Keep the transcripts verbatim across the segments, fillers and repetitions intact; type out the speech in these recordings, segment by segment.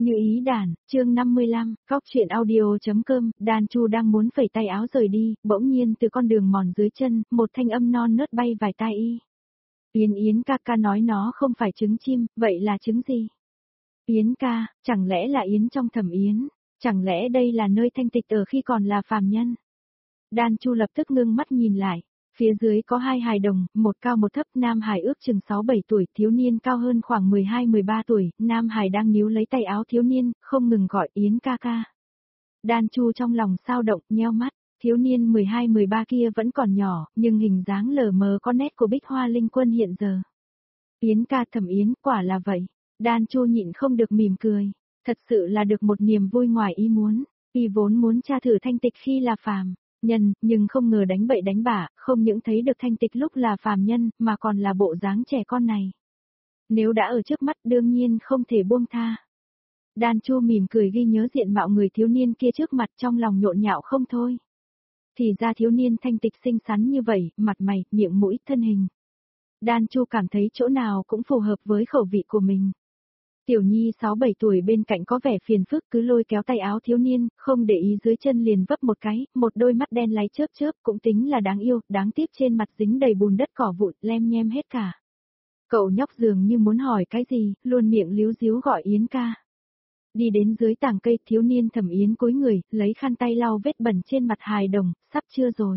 Như ý đàn, chương năm mươi lăm, Cóc truyện audio.com, Đan Chu đang muốn phẩy tay áo rời đi, bỗng nhiên từ con đường mòn dưới chân, một thanh âm non nớt bay vài tai y. Yến Yến ca ca nói nó không phải trứng chim, vậy là trứng gì? Yến ca, chẳng lẽ là Yến trong Thẩm Yến, chẳng lẽ đây là nơi Thanh Tịch ở khi còn là phàm nhân? Đan Chu lập tức ngưng mắt nhìn lại. Phía dưới có hai hài đồng, một cao một thấp, nam hài ước chừng sáu bảy tuổi, thiếu niên cao hơn khoảng mười hai mười ba tuổi, nam hài đang níu lấy tay áo thiếu niên, không ngừng gọi Yến ca ca. Đan Chu trong lòng sao động, nheo mắt, thiếu niên mười hai mười ba kia vẫn còn nhỏ, nhưng hình dáng lờ mờ có nét của Bích Hoa Linh Quân hiện giờ. Yến ca Thẩm Yến, quả là vậy. Đan Chu nhịn không được mỉm cười, thật sự là được một niềm vui ngoài ý muốn, y vốn muốn tra thử Thanh Tịch khi là phàm nhân, nhưng không ngờ đánh bậy đánh bạ, không những thấy được Thanh Tịch lúc là phàm nhân, mà còn là bộ dáng trẻ con này. Nếu đã ở trước mắt đương nhiên không thể buông tha. Đan Chu mỉm cười ghi nhớ diện mạo người thiếu niên kia trước mặt, trong lòng nhộn nhạo không thôi. Thì ra thiếu niên Thanh Tịch xinh xắn như vậy, mặt mày, miệng mũi, thân hình. Đan Chu cảm thấy chỗ nào cũng phù hợp với khẩu vị của mình. Tiểu Nhi sáu bảy tuổi bên cạnh có vẻ phiền phức, cứ lôi kéo tay áo thiếu niên, không để ý dưới chân liền vấp một cái, một đôi mắt đen láy chớp chớp, cũng tính là đáng yêu, đáng tiếc trên mặt dính đầy bùn đất cỏ vụn, lem nhem hết cả. Cậu nhóc dường như muốn hỏi cái gì, luôn miệng líu díu gọi Yến ca. Đi đến dưới tàng cây, thiếu niên Thẩm Yến cúi người, lấy khăn tay lau vết bẩn trên mặt hài đồng, sắp trưa rồi.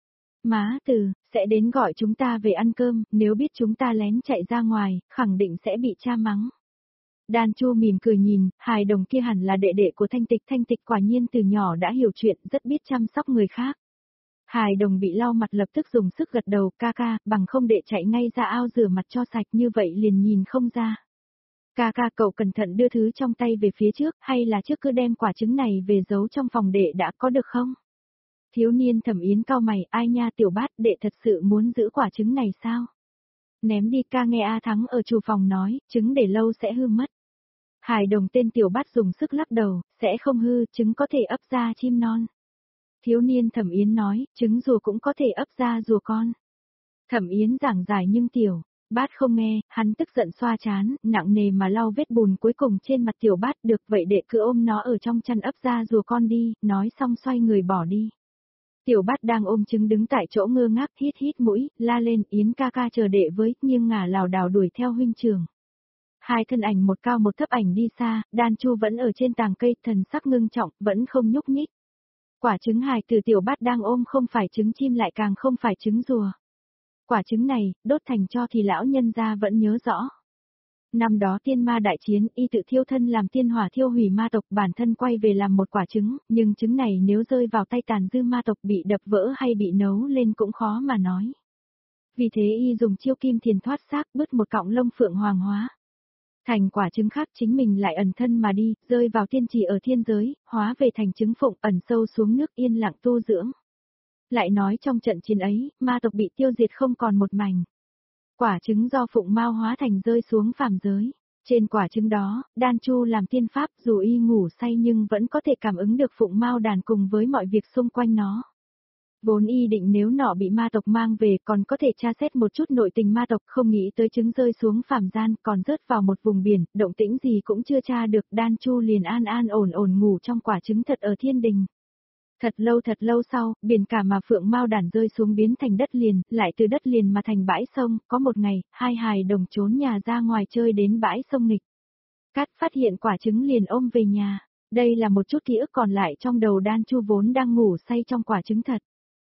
Má Từ, sẽ đến gọi chúng ta về ăn cơm, nếu biết chúng ta lén chạy ra ngoài, khẳng định sẽ bị cha mắng. Đan Chu mỉm cười nhìn, hài đồng kia hẳn là đệ đệ của Thanh Tịch, Thanh Tịch quả nhiên từ nhỏ đã hiểu chuyện, rất biết chăm sóc người khác. Hài đồng bị lau mặt lập tức dùng sức gật đầu, ca ca, bằng không đệ chạy ngay ra ao rửa mặt cho sạch, như vậy liền nhìn không ra. Ca ca, cậu cẩn thận đưa thứ trong tay về phía trước, hay là trước cứ đem quả trứng này về giấu trong phòng đệ đã, có được không? Thiếu niên Thẩm Yến cau mày, ai nha tiểu bát, đệ thật sự muốn giữ quả trứng này sao? Ném đi, ca nghe A Thắng ở chủ phòng nói, trứng để lâu sẽ hư mất. Hài đồng tên tiểu bát dùng sức lắc đầu, sẽ không hư, trứng có thể ấp ra chim non. Thiếu niên Thẩm Yến nói, trứng rùa cũng có thể ấp ra rùa con. Thẩm Yến giảng giải nhưng tiểu bát không nghe, hắn tức giận xoa chán, nặng nề mà lau vết bùn cuối cùng trên mặt tiểu bát, được vậy đệ cứ ôm nó ở trong chăn ấp ra rùa con đi, nói xong xoay người bỏ đi. Tiểu bát đang ôm trứng đứng tại chỗ ngơ ngác, hít hít mũi, la lên Yến ca ca chờ đệ với, nghiêng ngả lảo đảo đuổi theo huynh trưởng. Hai thân ảnh một cao một thấp ảnh đi xa, Đan Chu vẫn ở trên tàng cây, thần sắc ngưng trọng, vẫn không nhúc nhích. Quả trứng hài từ tiểu bát đang ôm không phải trứng chim lại càng không phải trứng rùa. Quả trứng này, đốt thành tro thì lão nhân gia vẫn nhớ rõ. Năm đó tiên ma đại chiến, y tự thiêu thân làm tiên hỏa thiêu hủy ma tộc, bản thân quay về làm một quả trứng, nhưng trứng này nếu rơi vào tay tàn dư ma tộc bị đập vỡ hay bị nấu lên cũng khó mà nói. Vì thế y dùng chiêu kim thiền thoát xác, bứt một cọng lông phượng hoàng hóa. Thành quả trứng khác, chính mình lại ẩn thân mà đi, rơi vào tiên trì ở thiên giới, hóa về thành trứng phụng, ẩn sâu xuống nước yên lặng tu dưỡng. Lại nói trong trận chiến ấy, ma tộc bị tiêu diệt không còn một mảnh. Quả trứng do phụng mao hóa thành rơi xuống phàm giới. Trên quả trứng đó, Đan Chu làm tiên pháp, dù y ngủ say nhưng vẫn có thể cảm ứng được phụng mao đàn cùng với mọi việc xung quanh nó. Vốn y định nếu nọ bị ma tộc mang về còn có thể tra xét một chút nội tình ma tộc, không nghĩ tới trứng rơi xuống phàm gian, còn rớt vào một vùng biển, động tĩnh gì cũng chưa tra được, Đan Chu liền an an ổn ổn ngủ trong quả trứng thật ở thiên đình. Thật lâu thật lâu sau, biển cả mà phượng mao đàn rơi xuống biến thành đất liền, lại từ đất liền mà thành bãi sông, có một ngày, hai hài đồng trốn nhà ra ngoài chơi đến bãi sông nghịch. Cát phát hiện quả trứng liền ôm về nhà, đây là một chút ký ức còn lại trong đầu Đan Chu vốn đang ngủ say trong quả trứng thật.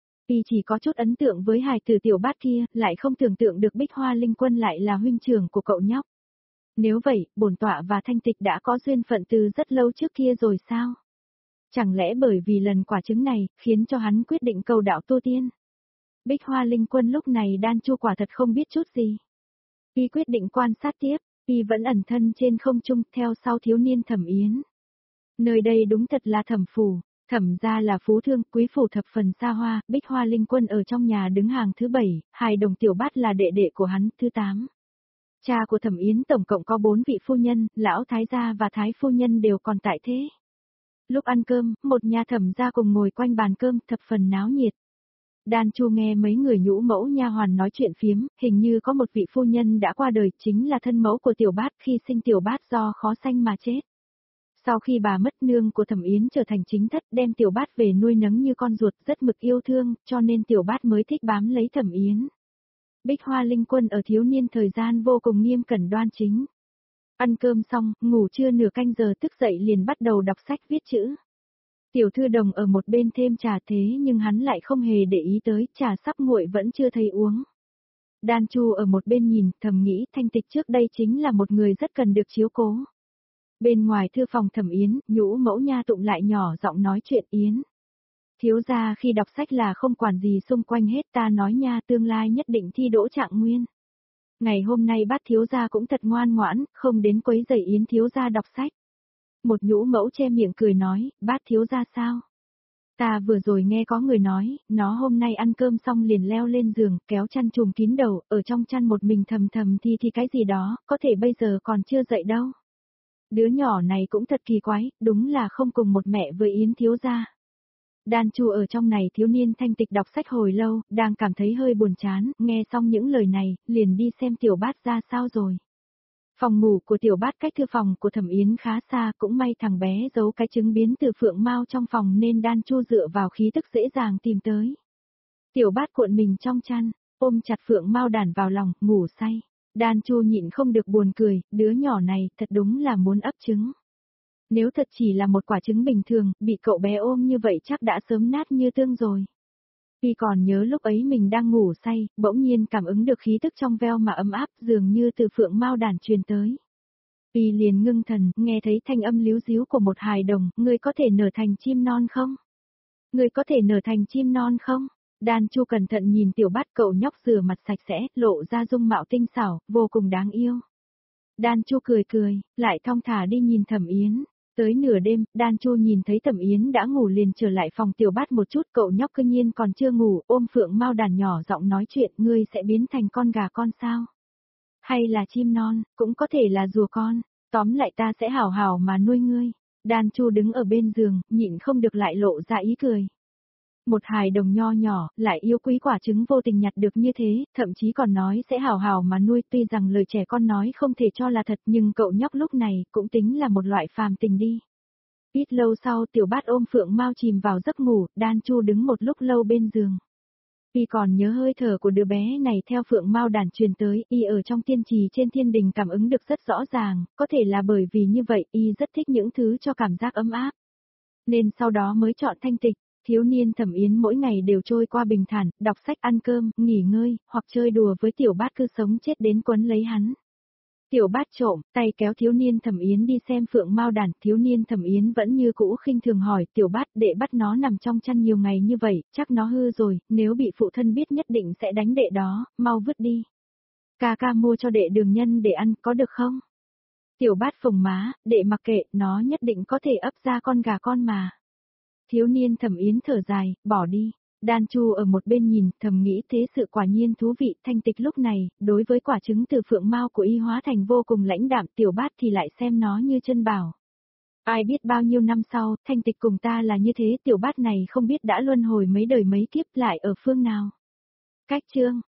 Y chỉ có chút ấn tượng với hài tử tiểu bát kia, lại không tưởng tượng được Bích Hoa Linh Quân lại là huynh trưởng của cậu nhóc. Nếu vậy, bổn tọa và Thanh Tịch đã có duyên phận từ rất lâu trước kia rồi sao? Chẳng lẽ bởi vì lần quả trứng này, khiến cho hắn quyết định cầu đạo tu tiên? Bích Hoa Linh Quân lúc này Đan Chu quả thật không biết chút gì. Y quyết định quan sát tiếp, y vẫn ẩn thân trên không trung theo sau thiếu niên Thẩm Yến. Nơi đây đúng thật là Thẩm phủ, Thẩm gia là phú thương, quý phủ thập phần xa hoa, Bích Hoa Linh Quân ở trong nhà đứng hàng thứ bảy, hài đồng tiểu bát là đệ đệ của hắn, thứ tám. Cha của Thẩm Yến tổng cộng có bốn vị phu nhân, lão thái gia và thái phu nhân đều còn tại thế. Lúc ăn cơm, một nhà Thẩm gia cùng ngồi quanh bàn cơm, thập phần náo nhiệt. Đan Chu nghe mấy người nhũ mẫu nha hoàn nói chuyện phiếm, hình như có một vị phu nhân đã qua đời, chính là thân mẫu của tiểu bát khi sinh tiểu bát do khó sanh mà chết. Sau khi bà mất, nương của Thẩm Yến trở thành chính thất, đem Tiểu Bát về nuôi nấng như con ruột, rất mực yêu thương, cho nên Tiểu Bát mới thích bám lấy Thẩm Yến. Bích Hoa Linh Quân ở thiếu niên thời gian vô cùng nghiêm cẩn đoan chính. Ăn cơm xong, ngủ trưa nửa canh giờ thức dậy liền bắt đầu đọc sách viết chữ. Tiểu Thư Đồng ở một bên thêm trà thế nhưng hắn lại không hề để ý tới, trà sắp nguội vẫn chưa thấy uống. Đan Chu ở một bên nhìn, thầm nghĩ Thanh Tịch trước đây chính là một người rất cần được chiếu cố. Bên ngoài thư phòng Thẩm Yến, nhũ mẫu nha tụng lại nhỏ giọng nói chuyện Yến. Thiếu gia khi đọc sách là không quản gì xung quanh hết, ta nói nha, tương lai nhất định thi đỗ trạng nguyên. Ngày hôm nay Bát thiếu gia cũng thật ngoan ngoãn, không đến quấy rầy Yến thiếu gia đọc sách. Một nhũ mẫu che miệng cười nói, Bát thiếu gia sao? Ta vừa rồi nghe có người nói, nó hôm nay ăn cơm xong liền leo lên giường, kéo chăn trùm kín đầu, ở trong chăn một mình thầm thầm thì thì cái gì đó, có thể bây giờ còn chưa dậy đâu. Đứa nhỏ này cũng thật kỳ quái, đúng là không cùng một mẹ với Yến thiếu gia. Đan Chu ở trong này thiếu niên Thanh Tịch đọc sách hồi lâu, đang cảm thấy hơi buồn chán, nghe xong những lời này, liền đi xem Tiểu Bát ra sao rồi. Phòng ngủ của Tiểu Bát cách thư phòng của Thẩm Yến khá xa, cũng may thằng bé giấu cái trứng biến từ phượng mao trong phòng nên Đan Chu dựa vào khí tức dễ dàng tìm tới. Tiểu Bát cuộn mình trong chăn, ôm chặt phượng mao đàn vào lòng, ngủ say. Đan Chu nhịn không được buồn cười, đứa nhỏ này thật đúng là muốn ấp trứng. Nếu thật chỉ là một quả trứng bình thường, bị cậu bé ôm như vậy chắc đã sớm nát như tương rồi. Vì còn nhớ lúc ấy mình đang ngủ say, bỗng nhiên cảm ứng được khí tức trong veo mà ấm áp dường như từ phượng mao đàn truyền tới. Vì liền ngưng thần, nghe thấy thanh âm líu díu của một hài đồng, ngươi có thể nở thành chim non không? Ngươi có thể nở thành chim non không? Đan Chu cẩn thận nhìn Tiểu Bát, cậu nhóc rửa mặt sạch sẽ, lộ ra dung mạo tinh xảo, vô cùng đáng yêu. Đan Chu cười cười, lại thong thả đi nhìn Thẩm Yến. Tới nửa đêm, Đan Chu nhìn thấy Thẩm Yến đã ngủ liền trở lại phòng Tiểu Bát một chút, cậu nhóc cư nhiên còn chưa ngủ, ôm phượng mao đàn nhỏ giọng nói chuyện, ngươi sẽ biến thành con gà con sao? Hay là chim non, cũng có thể là rùa con, tóm lại ta sẽ hảo hảo mà nuôi ngươi. Đan Chu đứng ở bên giường, nhịn không được lại lộ ra ý cười. Một hài đồng nho nhỏ, lại yêu quý quả trứng vô tình nhặt được như thế, thậm chí còn nói sẽ hảo hảo mà nuôi, tuy rằng lời trẻ con nói không thể cho là thật nhưng cậu nhóc lúc này cũng tính là một loại phàm tình đi. Ít lâu sau Tiểu Bát ôm phượng mao chìm vào giấc ngủ, Đan Chu đứng một lúc lâu bên giường. Y còn nhớ hơi thở của đứa bé này theo phượng mao đàn truyền tới, y ở trong tiên trì trên thiên đình cảm ứng được rất rõ ràng, có thể là bởi vì như vậy y rất thích những thứ cho cảm giác ấm áp. Nên sau đó mới chọn Thanh Tịch. Thiếu niên Thẩm Yến mỗi ngày đều trôi qua bình thản, đọc sách, ăn cơm, nghỉ ngơi, hoặc chơi đùa với Tiểu Bát, cứ sống chết đến quấn lấy hắn. Tiểu Bát trộm, tay kéo thiếu niên Thẩm Yến đi xem phượng mao đàn, thiếu niên Thẩm Yến vẫn như cũ khinh thường hỏi, Tiểu Bát, đệ bắt nó nằm trong chăn nhiều ngày như vậy, chắc nó hư rồi, nếu bị phụ thân biết nhất định sẽ đánh đệ đó, mau vứt đi. Ca ca mua cho đệ đường nhân để ăn, có được không? Tiểu Bát phồng má, đệ mặc kệ, nó nhất định có thể ấp ra con gà con mà. Thiếu niên Thẩm Yến thở dài, bỏ đi. Đan Chu ở một bên nhìn, thầm nghĩ thế sự quả nhiên thú vị. Thanh Tịch lúc này, đối với quả trứng từ phượng mao của y hóa thành vô cùng lãnh đạm, Tiểu Bát thì lại xem nó như chân bảo. Ai biết bao nhiêu năm sau, Thanh Tịch cùng ta là như thế, Tiểu Bát này không biết đã luân hồi mấy đời mấy kiếp lại ở phương nào. Cách chương